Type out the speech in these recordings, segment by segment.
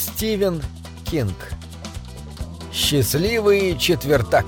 Стивен Кинг. Счастливый четвертак.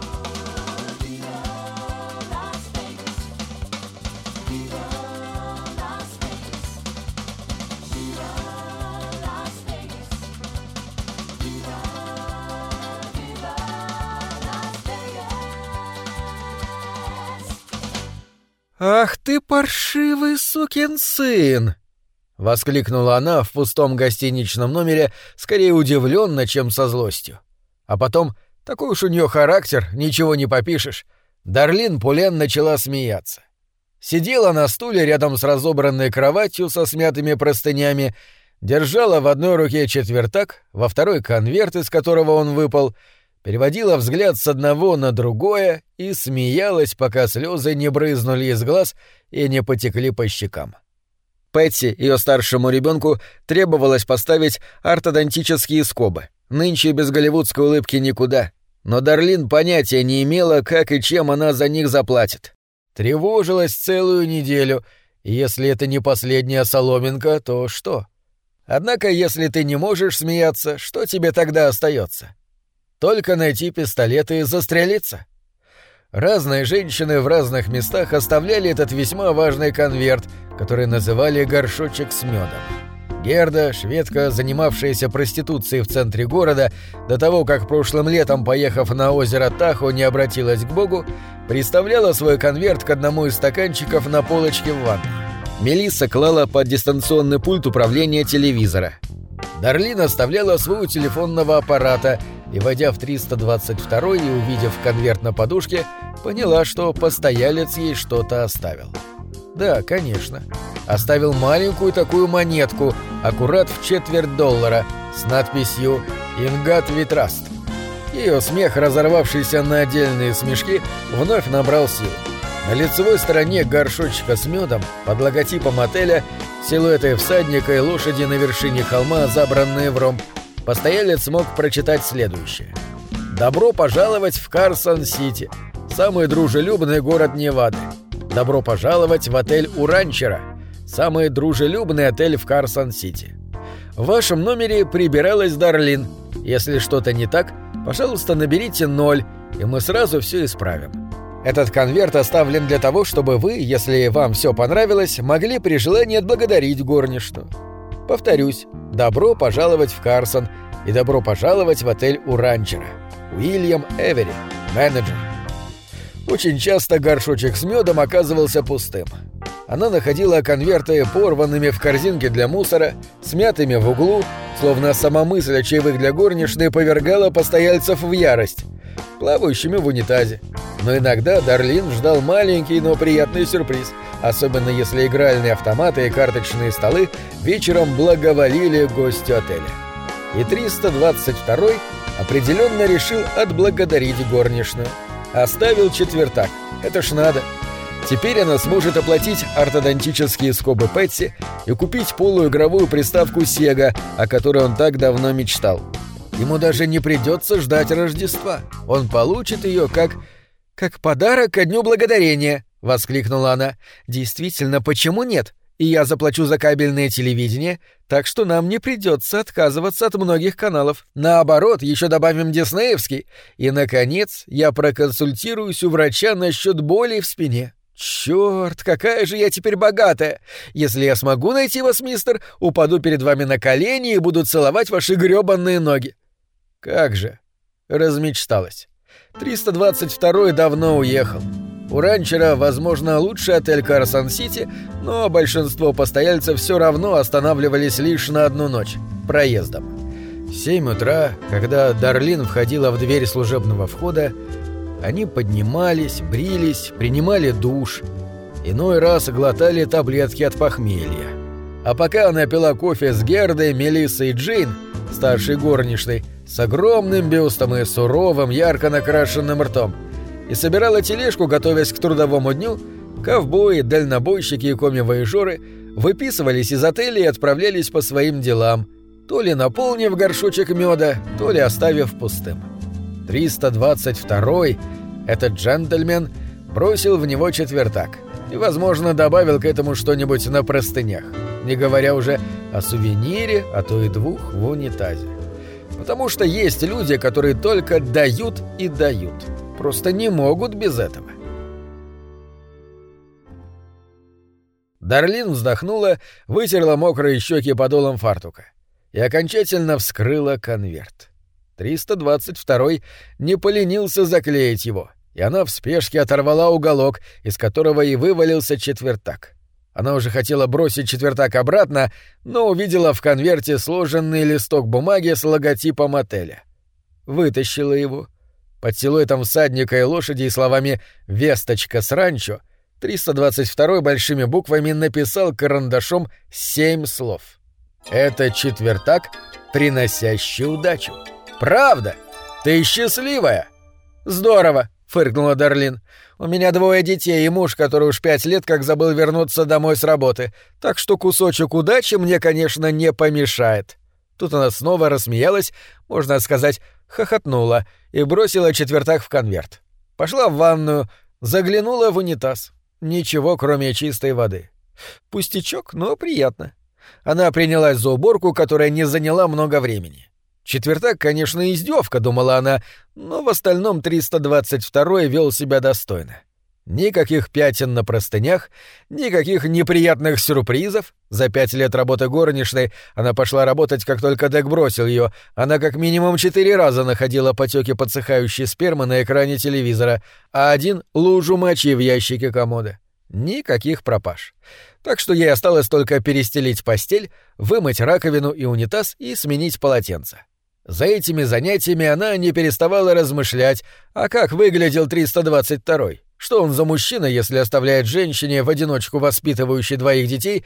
«Ах ты, паршивый сукин сын!» — воскликнула она в пустом гостиничном номере, скорее удивленно, чем со злостью. А потом, такой уж у нее характер, ничего не попишешь, Дарлин Пулен начала смеяться. Сидела на стуле рядом с разобранной кроватью со смятыми простынями, держала в одной руке четвертак, во второй конверт, из которого он выпал, переводила взгляд с одного на другое и смеялась, пока слезы не брызнули из глаз и не потекли по щекам. Пэтси, ее старшему ребенку, требовалось поставить ортодонтические скобы. Нынче без голливудской улыбки никуда. Но Дарлин понятия не имела, как и чем она за них заплатит. Тревожилась целую неделю, и если это не последняя соломинка, то что? Однако, если ты не можешь смеяться, что тебе тогда остается? Только найти пистолет и застрелиться. Разные женщины в разных местах оставляли этот весьма важный конверт, который называли «горшочек с медом». Герда, шведка, занимавшаяся проституцией в центре города, до того, как прошлым летом, поехав на озеро Тахо, не обратилась к Богу, приставляла свой конверт к одному из стаканчиков на полочке в ванной. Мелисса клала под дистанционный пульт управления телевизора. Дарлин оставляла свой у телефонного аппарата и, войдя в 322 и увидев конверт на подушке, поняла, что постоялец ей что-то оставил. Да, конечно. Оставил маленькую такую монетку, аккурат в $0.25, с надписью «In God we trust». Ее смех, разорвавшийся на отдельные смешки, вновь набрал силу. На лицевой стороне горшочка с медом, под логотипом отеля, силуэты всадника и лошади на вершине холма, забранные в ромб, постоялец смог прочитать следующее. «Добро пожаловать в Карсон-Сити, самый дружелюбный город Невады. Добро пожаловать в отель у Ранчера, самый дружелюбный отель в Карсон-Сити. В вашем номере прибиралась Дарлин. Если что-то не так, пожалуйста, наберите 0, и мы сразу все исправим. Этот конверт оставлен для того, чтобы вы, если вам все понравилось, могли при желании отблагодарить горничную. Повторюсь, добро пожаловать в Карсон и добро пожаловать в отель у Ранчера. Уильям Эвери, менеджер». Очень часто горшочек с медом оказывался пустым. Она находила конверты порванными в корзинке для мусора, смятыми в углу, словно сама мысль о чаевых для горничной повергала постояльцев в ярость, плавающими в унитазе. Но иногда Дарлин ждал маленький, но приятный сюрприз, особенно если игральные автоматы и карточные столы вечером благоволили гостю отеля. И 322-й определенно решил отблагодарить горничную. Оставил четвертак. Это ж надо. Теперь она сможет оплатить ортодонтические скобы Пэтси и купить полуигровую приставку Sega, о которой он так давно мечтал. Ему даже не придется ждать Рождества. Он получит ее как подарок ко Дню Благодарения, — воскликнула она. «Действительно, почему нет? И я заплачу за кабельное телевидение, так что нам не придется отказываться от многих каналов. Наоборот, еще добавим диснеевский. И, наконец, я проконсультируюсь у врача насчет боли в спине. Черт, какая же я теперь богатая! Если я смогу найти вас, мистер, упаду перед вами на колени и буду целовать ваши грёбаные ноги». Как же! Размечталась. 322-й давно уехал. У Ранчера, возможно, лучший отель Карсон-Сити, но большинство постояльцев все равно останавливались лишь на одну ночь, проездом. В 7 утра, когда Дарлин входила в дверь служебного входа, они поднимались, брились, принимали душ, иной раз глотали таблетки от похмелья. А пока она пила кофе с Гердой, Мелиссой и Джейн, старшей горничной, с огромным бюстом и суровым, ярко накрашенным ртом, и собирала тележку, готовясь к трудовому дню, ковбои, дальнобойщики и коми-вояжеры выписывались из отеля и отправлялись по своим делам, то ли наполнив горшочек меда, то ли оставив пустым. 322-й, этот джентльмен, бросил в него четвертак. и, возможно, добавил к этому что-нибудь на простынях, не говоря уже о сувенире, а то и 2 в унитазе. Потому что есть люди, которые только дают и дают, просто не могут без этого. Дарлин вздохнула, вытерла мокрые щеки подолом фартука и окончательно вскрыла конверт. 322-й не поленился заклеить его, и она в спешке оторвала уголок, из которого и вывалился четвертак. Она уже хотела бросить четвертак обратно, но увидела в конверте сложенный листок бумаги с логотипом отеля. Вытащила его. Под силуэтом всадника и лошади и словами «Весточка с ранчо» 322-й большими буквами написал карандашом 7 слов. «Это четвертак, приносящий удачу». «Правда? Ты счастливая?» «Здорово!» — фыркнула Дарлин. «У меня 2 детей и муж, который уж 5 лет как забыл вернуться домой с работы, так что кусочек удачи мне, конечно, не помешает». Тут она снова рассмеялась, можно сказать, хохотнула, и бросила четвертак в конверт. Пошла в ванную, заглянула в унитаз. Ничего, кроме чистой воды. Пустячок, но приятно. Она принялась за уборку, которая не заняла много времени. Четвертак, конечно, издевка, думала она, но в остальном 322-й вел себя достойно. Никаких пятен на простынях, никаких неприятных сюрпризов. За 5 лет работы горничной она пошла работать, как только Дек бросил ее. Она как минимум 4 раза находила потеки подсыхающей спермы на экране телевизора, а 1 — лужу мочи в ящике комода. Никаких пропаж. Так что ей осталось только перестелить постель, вымыть раковину и унитаз и сменить полотенце. За этими занятиями она не переставала размышлять, а как выглядел 322-й? Что он за мужчина, если оставляет женщине, в одиночку воспитывающей 2 детей,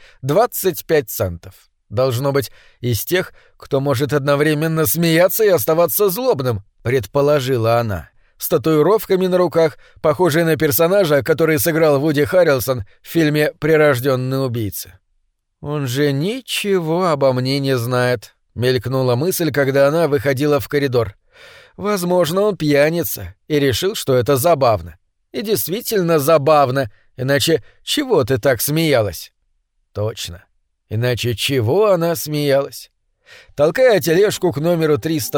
25 центов? Должно быть, из тех, кто может одновременно смеяться и оставаться злобным, предположила она. С татуировками на руках, похожий на персонажа, который сыграл Вуди Харрельсон в фильме «Прирожденный убийца». «Он же ничего обо мне не знает», — мелькнула мысль, когда она выходила в коридор. «Возможно, он пьяница и решил, что это забавно. И действительно забавно, иначе чего ты так смеялась?» «Точно. Иначе чего она смеялась?» Толкая тележку к номеру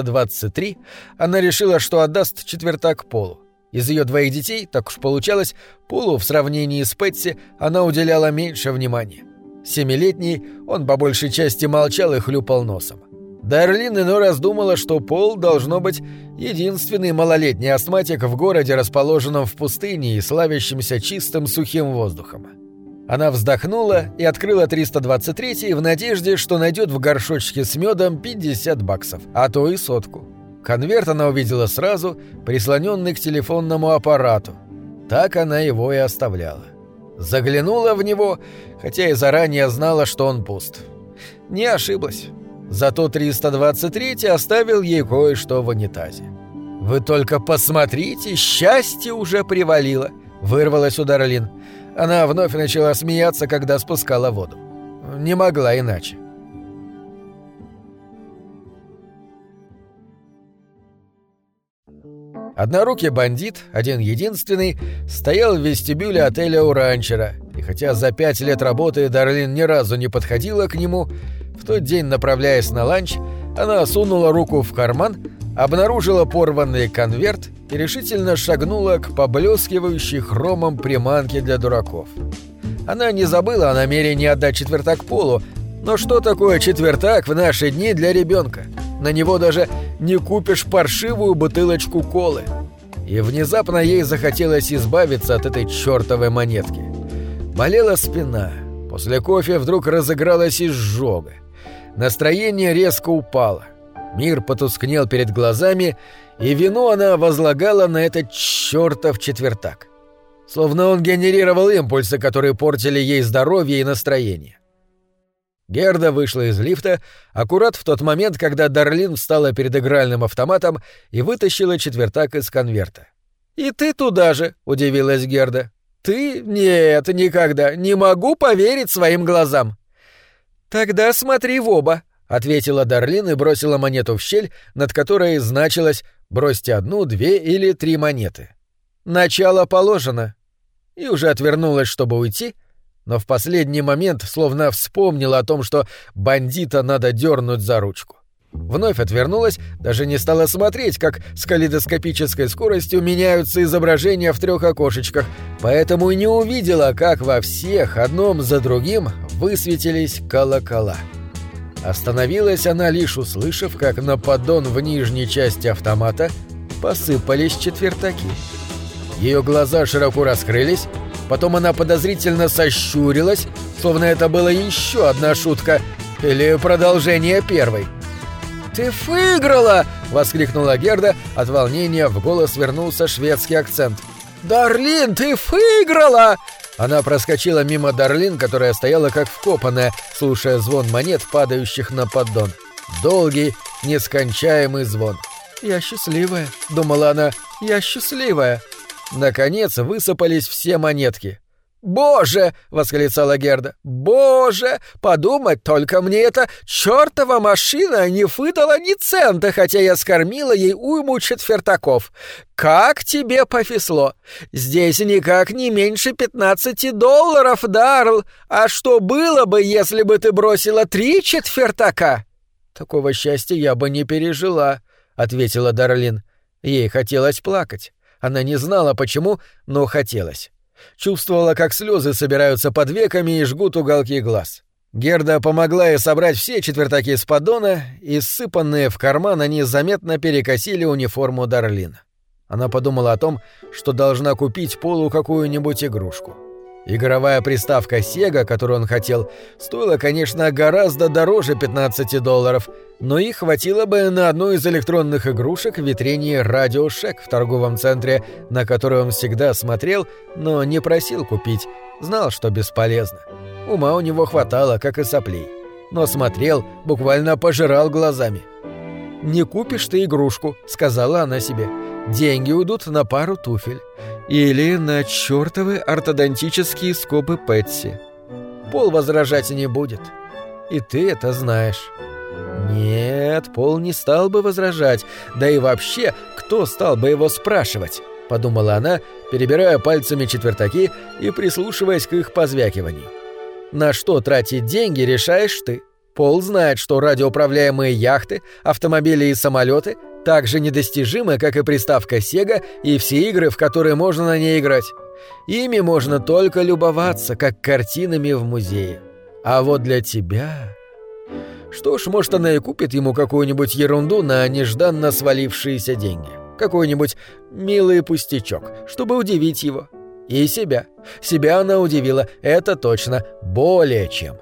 323, она решила, что отдаст четвертак Полу. Из ее 2 детей, так уж получалось, Полу в сравнении с Пэтси она уделяла меньше внимания. 7-летний он по большей части молчал и хлюпал носом. Дарлин иной раз думала, что Пол должно быть единственный малолетний астматик в городе, расположенном в пустыне и славящемся чистым сухим воздухом. Она вздохнула и открыла 323-й в надежде, что найдет в горшочке с медом $50, а то и 100. Конверт она увидела сразу, прислоненный к телефонному аппарату. Так она его и оставляла. Заглянула в него, хотя и заранее знала, что он пуст. Не ошиблась. Зато 323-й оставил ей кое-что в унитазе. «Вы только посмотрите, счастье уже привалило!» — вырвалось у Дарлин. Она вновь начала смеяться, когда спускала воду. Не могла иначе. Однорукий бандит, один-единственный, стоял в вестибюле отеля у ранчера, и хотя за 5 лет работы Дарлин ни разу не подходила к нему, в тот день, направляясь на ланч, она сунула руку в карман, обнаружила порванный конверт и решительно шагнула к поблескивающей хромом приманке для дураков. Она не забыла о намерении отдать четвертак Полу, но что такое четвертак в наши дни для ребенка? На него даже не купишь паршивую бутылочку колы. И внезапно ей захотелось избавиться от этой чертовой монетки. Болела спина, после кофе вдруг разыгралась изжога. Настроение резко упало. Мир потускнел перед глазами, и вину она возлагала на этот чертов четвертак. Словно он генерировал импульсы, которые портили ей здоровье и настроение. Герда вышла из лифта аккурат в тот момент, когда Дарлин встала перед игральным автоматом и вытащила четвертак из конверта. «И ты туда же?» — удивилась Герда. «Ты? Нет, никогда. Не могу поверить своим глазам». «Тогда смотри в оба», — ответила Дарлин и бросила монету в щель, над которой значилось «бросьте 1, 2 или 3 монеты». «Начало положено». и уже отвернулась, чтобы уйти, но в последний момент словно вспомнила о том, что бандита надо дернуть за ручку. Вновь отвернулась, даже не стала смотреть, как с калейдоскопической скоростью меняются изображения в 3 окошечках, поэтому и не увидела, как во всех, одном за другим, высветились колокола. Остановилась она, лишь услышав, как на поддон в нижней части автомата посыпались четвертаки. Ее глаза широко раскрылись, потом она подозрительно сощурилась, словно это была еще одна шутка или продолжение первой. «Ты выиграла!» — воскликнула Герда, от волнения в голос вернулся шведский акцент. «Дарлин, ты выиграла!» Она проскочила мимо Дарлин, которая стояла как вкопанная, слушая звон монет, падающих на поддон. Долгий, нескончаемый звон. «Я счастливая», — думала она, — «я счастливая». Наконец высыпались все монетки. «Боже!» — восклицала Герда. «Боже! Подумать только, мне эта чёртова машина не выдала ни цента, хотя я скормила ей уйму четвертаков. Как тебе повезло! Здесь никак не меньше $15, Дарл! А что было бы, если бы ты бросила 3 четвертака?» «Такого счастья я бы не пережила», — ответила Дарлин. Ей хотелось плакать. Она не знала, почему, но хотелось. Чувствовала, как слезы собираются под веками и жгут уголки глаз. Герда помогла ей собрать все четвертаки с поддона, и ссыпанные в карман они заметно перекосили униформу Дарлин. Она подумала о том, что должна купить Полу какую-нибудь игрушку. Игровая приставка Sega, которую он хотел, стоила, конечно, гораздо дороже $15, но их хватило бы на одну из электронных игрушек в витрине Radio Shack в торговом центре, на которую он всегда смотрел, но не просил купить, знал, что бесполезно. Ума у него хватало, как и соплей, но смотрел, буквально пожирал глазами. «Не купишь ты игрушку», — сказала она себе. «Деньги уйдут на пару туфель. Или на чёртовы ортодонтические скобы Пэтси. Пол возражать не будет. И ты это знаешь». «Нет, Пол не стал бы возражать. Да и вообще, кто стал бы его спрашивать?» — подумала она, перебирая пальцами четвертаки и прислушиваясь к их позвякиванию. «На что тратить деньги, решаешь ты. Пол знает, что радиоуправляемые яхты, автомобили и самолеты так же недостижимы, как и приставка Sega и все игры, в которые можно на ней играть. Ими можно только любоваться, как картинами в музее. А вот для тебя...» Что ж, может, она и купит ему какую-нибудь ерунду на нежданно свалившиеся деньги. Какой-нибудь милый пустячок, чтобы удивить его. И себя. Себя она удивила, это точно, более чем.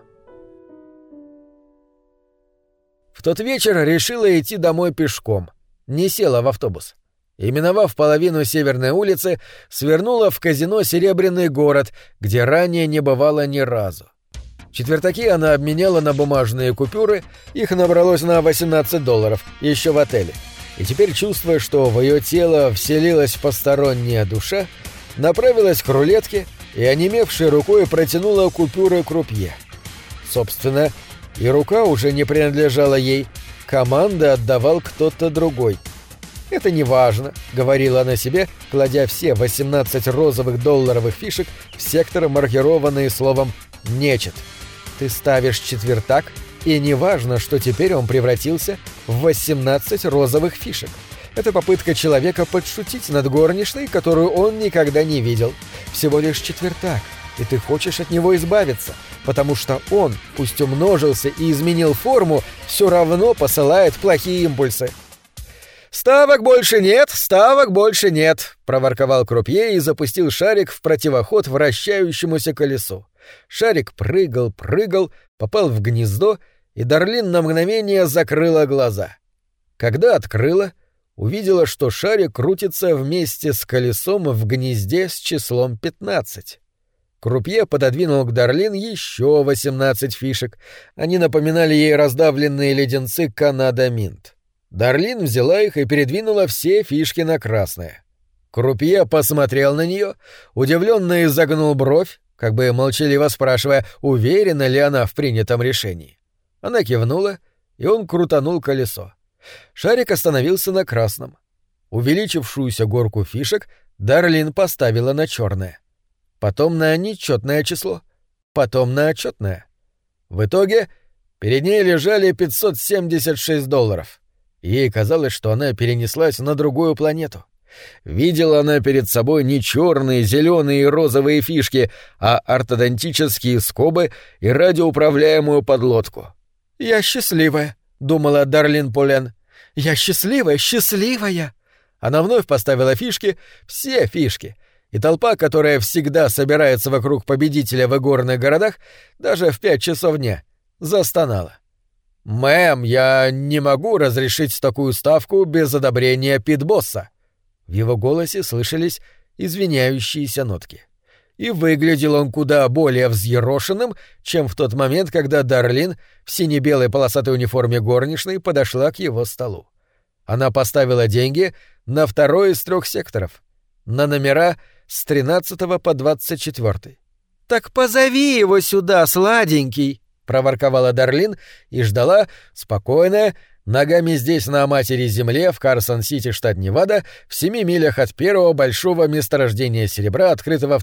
В тот вечер решила идти домой пешком. Не села в автобус. И, миновав половину Северной улицы, свернула в казино «Серебряный город», где ранее не бывала ни разу. Четвертаки она обменяла на бумажные купюры, их набралось на $18, еще в отеле. И теперь, чувствуя, что в ее тело вселилась посторонняя душа, направилась к рулетке и, онемевшей рукой, протянула купюры крупье. Собственно, и рука уже не принадлежала ей, команды отдавал кто-то другой. «Это не важно», — говорила она себе, кладя все 18 розовых долларовых фишек в сектор, маркированный словом «нечет». Ты ставишь четвертак, и не важно, что теперь он превратился в 18 розовых фишек. Это попытка человека подшутить над горничной, которую он никогда не видел. Всего лишь четвертак, и ты хочешь от него избавиться, потому что он, пусть умножился и изменил форму, все равно посылает плохие импульсы. «Ставок больше нет, ставок больше нет», — проворковал крупье и запустил шарик в противоход вращающемуся колесу. Шарик прыгал, попал в гнездо, и Дарлин на мгновение закрыла глаза. Когда открыла, увидела, что шарик крутится вместе с колесом в гнезде с числом 15. Крупье пододвинул к Дарлин еще 18 фишек. Они напоминали ей раздавленные леденцы Канада Минт. Дарлин взяла их и передвинула все фишки на красное. Крупье посмотрел на нее, удивленно изогнул бровь, как бы молчаливо спрашивая, уверена ли она в принятом решении. Она кивнула, и он крутанул колесо. Шарик остановился на красном. Увеличившуюся горку фишек Дарлин поставила на черное. потом на нечетное число, потом на отчетное. В итоге перед ней лежали $576. Ей казалось, что она перенеслась на другую планету. Видела она перед собой не черные, зеленые и розовые фишки, а ортодонтические скобы и радиоуправляемую подлодку. «Я счастливая», — думала Дарлин Полен. «Я счастливая, счастливая!» Она вновь поставила фишки, все фишки, и толпа, которая всегда собирается вокруг победителя в игорных городах, даже в 5 часов дня, застонала. «Мэм, я не могу разрешить такую ставку без одобрения Питбосса». В его голосе слышались извиняющиеся нотки. И выглядел он куда более взъерошенным, чем в тот момент, когда Дарлин в сине-белой полосатой униформе горничной подошла к его столу. Она поставила деньги на второй из 3 секторов, на номера с 13 по 24. «Так позови его сюда, сладенький!» — проворковала Дарлин и ждала, спокойная, ногами здесь на матери земле в Карсон-Сити, штат Невада, в 7 милях от первого большого месторождения серебра, открытого в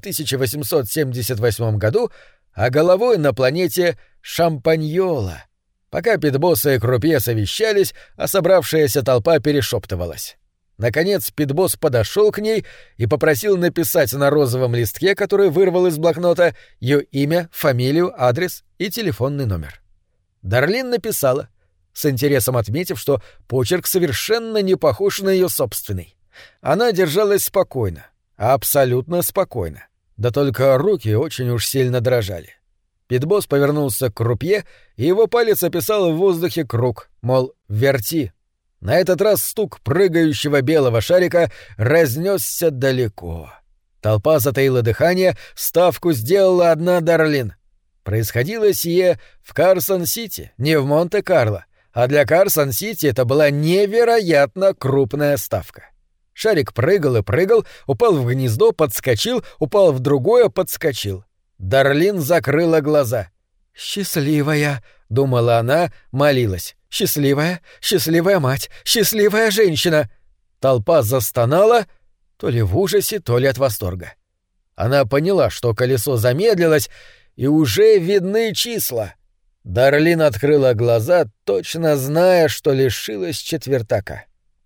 1878 году, а головой на планете Шампаньола. Пока Питбосса и крупье совещались, а собравшаяся толпа перешептывалась. Наконец Питбосс подошел к ней и попросил написать на розовом листке, который вырвал из блокнота, ее имя, фамилию, адрес и телефонный номер. Дарлин написала, с интересом отметив, что почерк совершенно не похож на ее собственный. Она держалась спокойно, абсолютно спокойно. Да только руки очень уж сильно дрожали. Питбосс повернулся к крупье, и его палец описал в воздухе круг, мол, верти. На этот раз стук прыгающего белого шарика разнесся далеко. Толпа затаила дыхание, ставку сделала одна Дарлин. Происходило сие в Карсон-Сити, не в Монте-Карло, а для Карсон-Сити это была невероятно крупная ставка. Шарик прыгал и прыгал, упал в гнездо, подскочил, упал в другое, подскочил. Дарлин закрыла глаза. «Счастливая», — думала она, молилась. «Счастливая, счастливая мать, счастливая женщина!» Толпа застонала, то ли в ужасе, то ли от восторга. Она поняла, что колесо замедлилось, и уже видны числа. Дарлин открыла глаза, точно зная, что лишилась четвертака.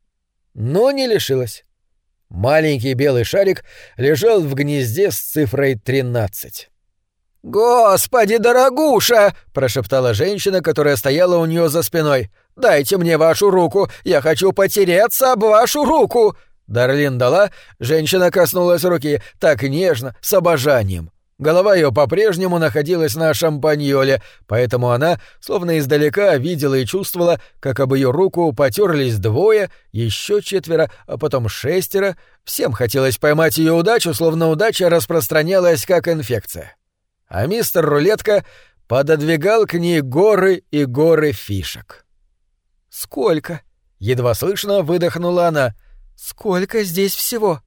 Но не лишилась. Маленький белый шарик лежал в гнезде с цифрой 13. «Господи, дорогуша!» — прошептала женщина, которая стояла у нее за спиной. «Дайте мне вашу руку! Я хочу потереться об вашу руку!» Дарлин дала, женщина коснулась руки, так нежно, с обожанием. Голова ее по-прежнему находилась на шампаньоле, поэтому она, словно издалека, видела и чувствовала, как об ее руку потерлись 2, еще 4, а потом 6. Всем хотелось поймать ее удачу, словно удача распространялась как инфекция. А мистер Рулетка пододвигал к ней горы и горы фишек. «Сколько?» — едва слышно выдохнула она. «Сколько здесь всего?»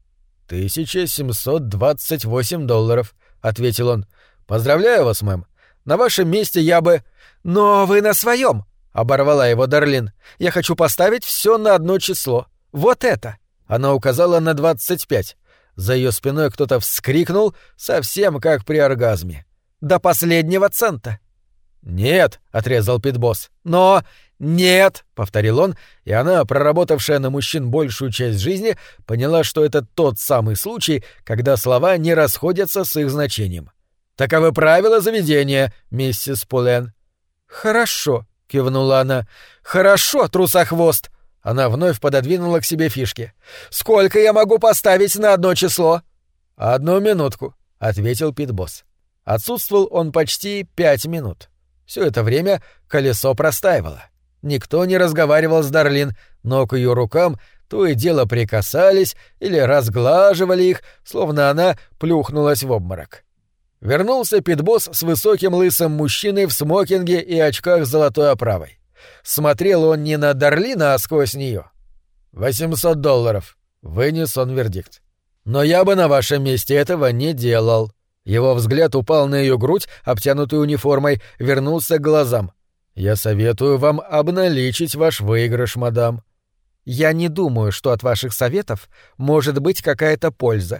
$1728, — ответил он. «Поздравляю вас, мэм. На вашем месте я бы...» «Но вы на своем, — оборвала его Дарлин. «Я хочу поставить все на одно число. Вот это!» Она указала на 25. За ее спиной кто-то вскрикнул, совсем как при оргазме. «До последнего цента!» «Нет!» — отрезал Питбосс. «Но...» «Нет!» — повторил он, и она, проработавшая на мужчин большую часть жизни, поняла, что это тот самый случай, когда слова не расходятся с их значением. «Таковы правила заведения, миссис Полен». «Хорошо», — кивнула она. «Хорошо, трусохвост!» Она вновь пододвинула к себе фишки. «Сколько я могу поставить на одно число?» «1 минутку», — ответил Питбосс. Отсутствовал он почти 5 минут. Все это время колесо простаивало. Никто не разговаривал с Дарлин, но к ее рукам то и дело прикасались или разглаживали их, словно она плюхнулась в обморок. Вернулся Питбосс с высоким лысым мужчиной в смокинге и очках с золотой оправой. Смотрел он не на Дарлин, а сквозь нее. $800, — вынес он вердикт. «Но я бы на вашем месте этого не делал». Его взгляд упал на ее грудь, обтянутую униформой, вернулся к глазам. «Я советую вам обналичить ваш выигрыш, мадам». «Я не думаю, что от ваших советов может быть какая-то польза», —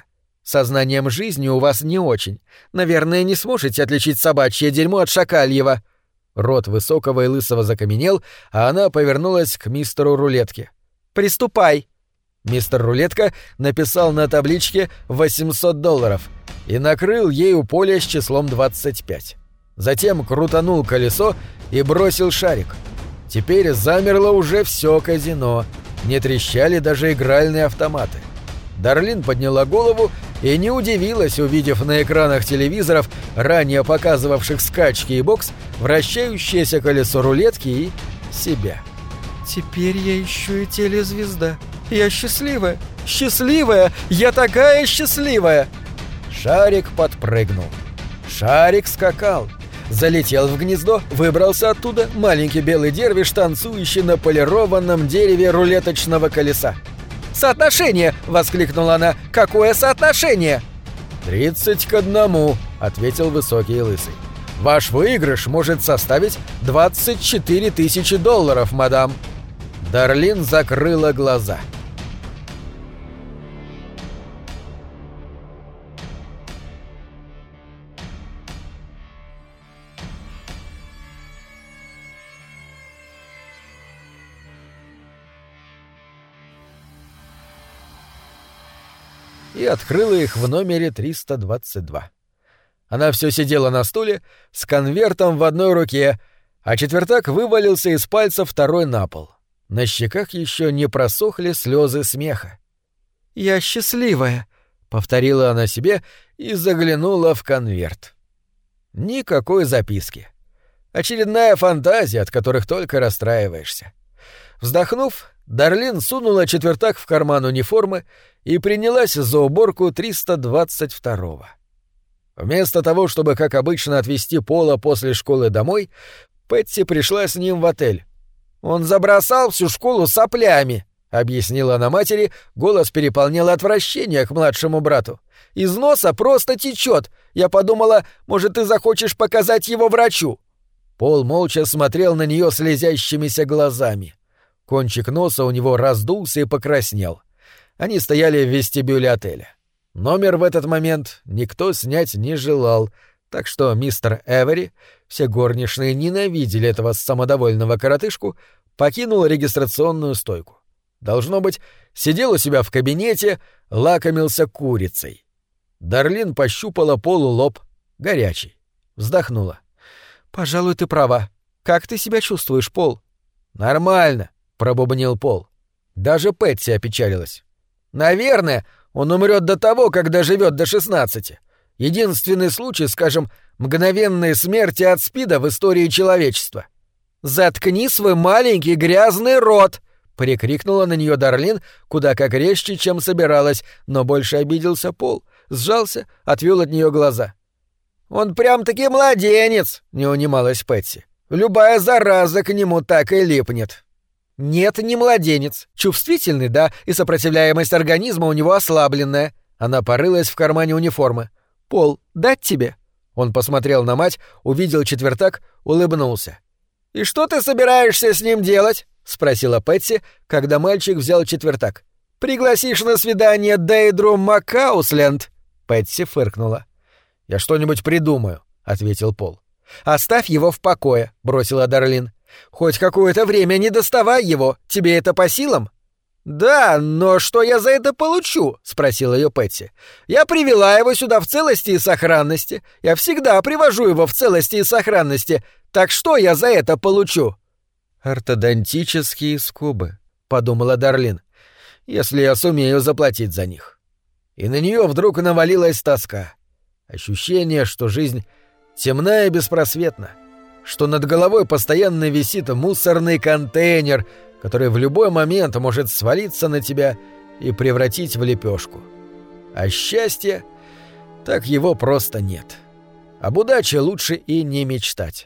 Со знанием жизни у вас не очень. Наверное, не сможете отличить собачье дерьмо от шакальего». Рот Высокого и Лысого закаменел, а она повернулась к мистеру Рулетке. «Приступай!» Мистер Рулетка написал на табличке $800 и накрыл ею поле с числом 25. Затем крутанул колесо и бросил шарик. Теперь замерло уже все казино. Не трещали даже игральные автоматы. Дарлин подняла голову и не удивилась, увидев на экранах телевизоров, ранее показывавших скачки и бокс, вращающееся колесо рулетки и себя. «Теперь я еще и телезвезда. Я счастливая! Счастливая! Я такая счастливая!» Шарик подпрыгнул. Шарик скакал. Залетел в гнездо, выбрался оттуда маленький белый дервиш, танцующий на полированном дереве рулеточного колеса. «Соотношение!» — воскликнула она. «Какое соотношение?» 30-1, — ответил Высокий и Лысый. «Ваш выигрыш может составить $24 000, мадам». Дарлин закрыла глаза. И открыла их в номере 322. Она все сидела на стуле с конвертом в одной руке, а четвертак вывалился из пальца второй на пол. На щеках еще не просохли слезы смеха. «Я счастливая», — повторила она себе и заглянула в конверт. Никакой записки. Очередная фантазия, от которых только расстраиваешься. Вздохнув, Дарлин сунула четвертак в карман униформы и принялась за уборку 322-го. Вместо того, чтобы, как обычно, отвезти Пола после школы домой, Пэтси пришла с ним в отель. «Он забросал всю школу соплями», — объяснила она матери, голос переполнял отвращение к младшему брату. «Из носа просто течет. Я подумала, может, ты захочешь показать его врачу». Пол молча смотрел на нее слезящимися глазами. Кончик носа у него раздулся и покраснел. Они стояли в вестибюле отеля. Номер в этот момент никто снять не желал, так что мистер Эвери, все горничные ненавидели этого самодовольного коротышку, покинул регистрационную стойку. Должно быть, сидел у себя в кабинете, лакомился курицей. Дарлин пощупала Полу лоб, горячий. Вздохнула. «Пожалуй, ты права. Как ты себя чувствуешь, Пол?» «Нормально», — пробубнил Пол. Даже Пэтси опечалилась. «Наверное, он умрет до того, как доживет до 16. Единственный случай, скажем, мгновенной смерти от СПИДа в истории человечества». «Заткни свой маленький грязный рот!» — прикрикнула на нее Дарлин, куда как резче, чем собиралась, но больше обиделся Пол, сжался, отвел от нее глаза. «Он прям-таки младенец!» — не унималась Пэтси. «Любая зараза к нему так и липнет». «Нет, не младенец. Чувствительный, да, и сопротивляемость организма у него ослабленная». Она порылась в кармане униформы. «Пол, дать тебе?» Он посмотрел на мать, увидел четвертак, улыбнулся. «И что ты собираешься с ним делать?» — спросила Пэтси, когда мальчик взял четвертак. «Пригласишь на свидание Дейдру Макаусленд?» Пэтси фыркнула. «Я что-нибудь придумаю», — ответил Пол. «Оставь его в покое», — бросила Дарлин. «Хоть какое-то время не доставай его. Тебе это по силам?» «Да, но что я за это получу?» — спросила ее Пэтси. «Я привела его сюда в целости и сохранности. Я всегда привожу его в целости и сохранности. Так что я за это получу?» «Ортодонтические скобы», — подумала Дарлин, — «если я сумею заплатить за них». И на нее вдруг навалилась тоска. Ощущение, что жизнь темна и беспросветна, что над головой постоянно висит мусорный контейнер, который в любой момент может свалиться на тебя и превратить в лепешку. А счастья, так его просто нет. Об удаче лучше и не мечтать.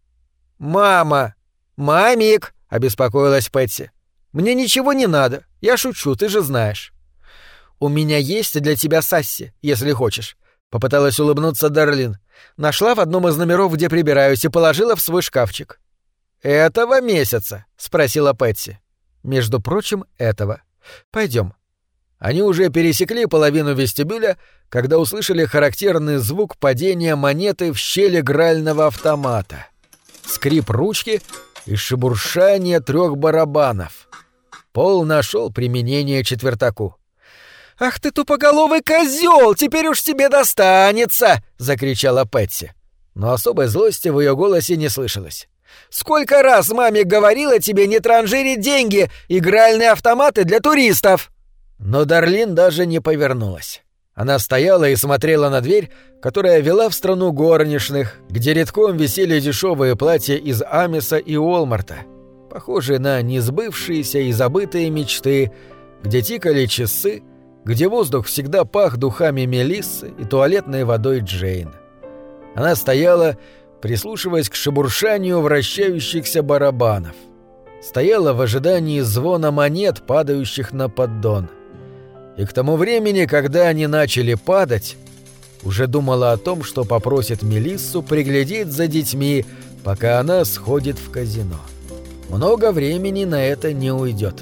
«Мама! Мамик!» — обеспокоилась Пэтси. «Мне ничего не надо. Я шучу, ты же знаешь». «У меня есть для тебя Сасси, если хочешь», — попыталась улыбнуться Дарлин. «Нашла в одном из номеров, где прибираюсь, и положила в свой шкафчик». «Этого месяца?» — спросила Пэтси. «Между прочим, этого. Пойдем». Они уже пересекли половину вестибюля, когда услышали характерный звук падения монеты в щель игрального автомата, скрип ручки и шебуршание 3 барабанов. Пол нашел применение четвертаку. «Ах ты тупоголовый козёл! Теперь уж тебе достанется!» — закричала Пэтси. Но особой злости в её голосе не слышалось. «Сколько раз маме говорила тебе не транжирить деньги, игральные автоматы для туристов!» Но Дарлин даже не повернулась. Она стояла и смотрела на дверь, которая вела в страну горничных, где редком висели дешевые платья из Амиса и Уолмарта, похожие на несбывшиеся и забытые мечты, где тикали часы, где воздух всегда пах духами мелиссы и туалетной водой Джейн. Она стояла, прислушиваясь к шебуршанию вращающихся барабанов. Стояла в ожидании звона монет, падающих на поддон. И к тому времени, когда они начали падать, уже думала о том, что попросит Мелиссу приглядеть за детьми, пока она сходит в казино. Много времени на это не уйдет.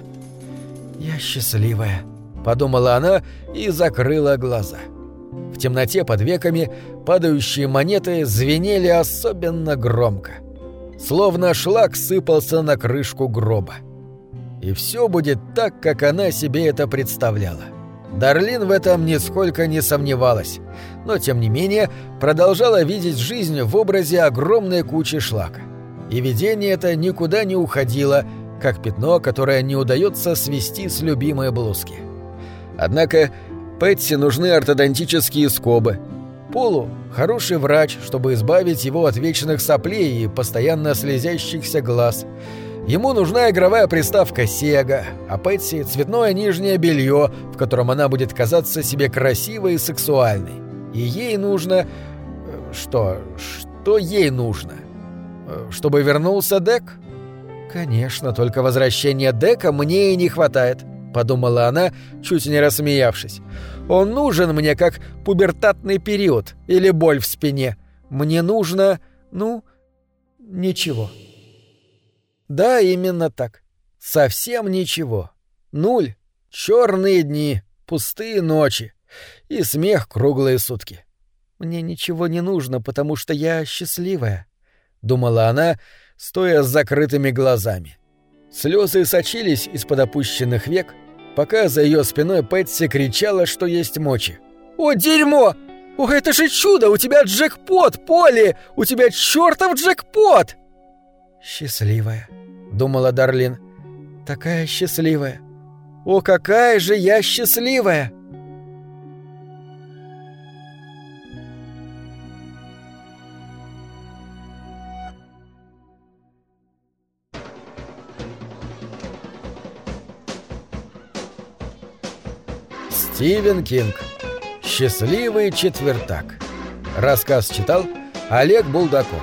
«Я счастливая», — подумала она и закрыла глаза. В темноте под веками падающие монеты звенели особенно громко. Словно шлак сыпался на крышку гроба. И все будет так, как она себе это представляла. Дарлин в этом нисколько не сомневалась, но, тем не менее, продолжала видеть жизнь в образе огромной кучи шлака. И видение это никуда не уходило, как пятно, которое не удается свести с любимой блузки. Однако Пэтси нужны ортодонтические скобы. Полу – хороший врач, чтобы избавить его от вечных соплей и постоянно слезящихся глаз. Ему нужна игровая приставка Sega, а Пэтси – цветное нижнее белье, в котором она будет казаться себе красивой и сексуальной. И ей нужно… Что ей нужно? Чтобы вернулся Дек? Конечно, только возвращения Дека мне и не хватает, подумала она, чуть не рассмеявшись. Он нужен мне как пубертатный период или боль в спине. Мне нужно… ничего. Да, именно так. Совсем ничего. 0. Черные дни, пустые ночи и смех круглые сутки. Мне ничего не нужно, потому что я счастливая, думала она, стоя с закрытыми глазами. Слезы сочились из-под опущенных век, пока за ее спиной Пэтси кричала, что есть мочи. «О, дерьмо! О, это же чудо! У тебя джекпот, Полли! У тебя чертов джекпот!» «Счастливая», — думала Дарлин. «Такая счастливая! О, какая же я счастливая!» Стивен Кинг. «Счастливый четвертак». Рассказ читал Олег Булдаков.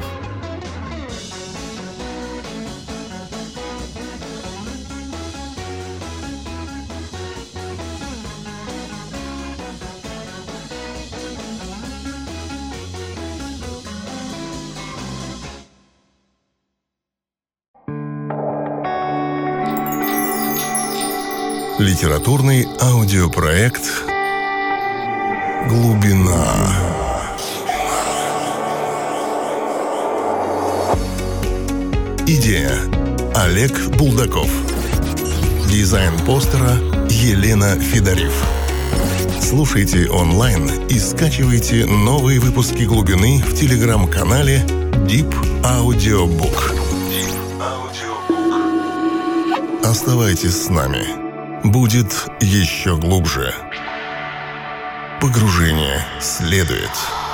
Литературный аудиопроект «Глубина». Идея – Олег Булдаков. Дизайн постера – Елена Федорив. Слушайте онлайн и скачивайте новые выпуски «Глубины» в телеграм-канале Deep Audiobook. Оставайтесь с нами. Будет еще глубже. Погружение следует.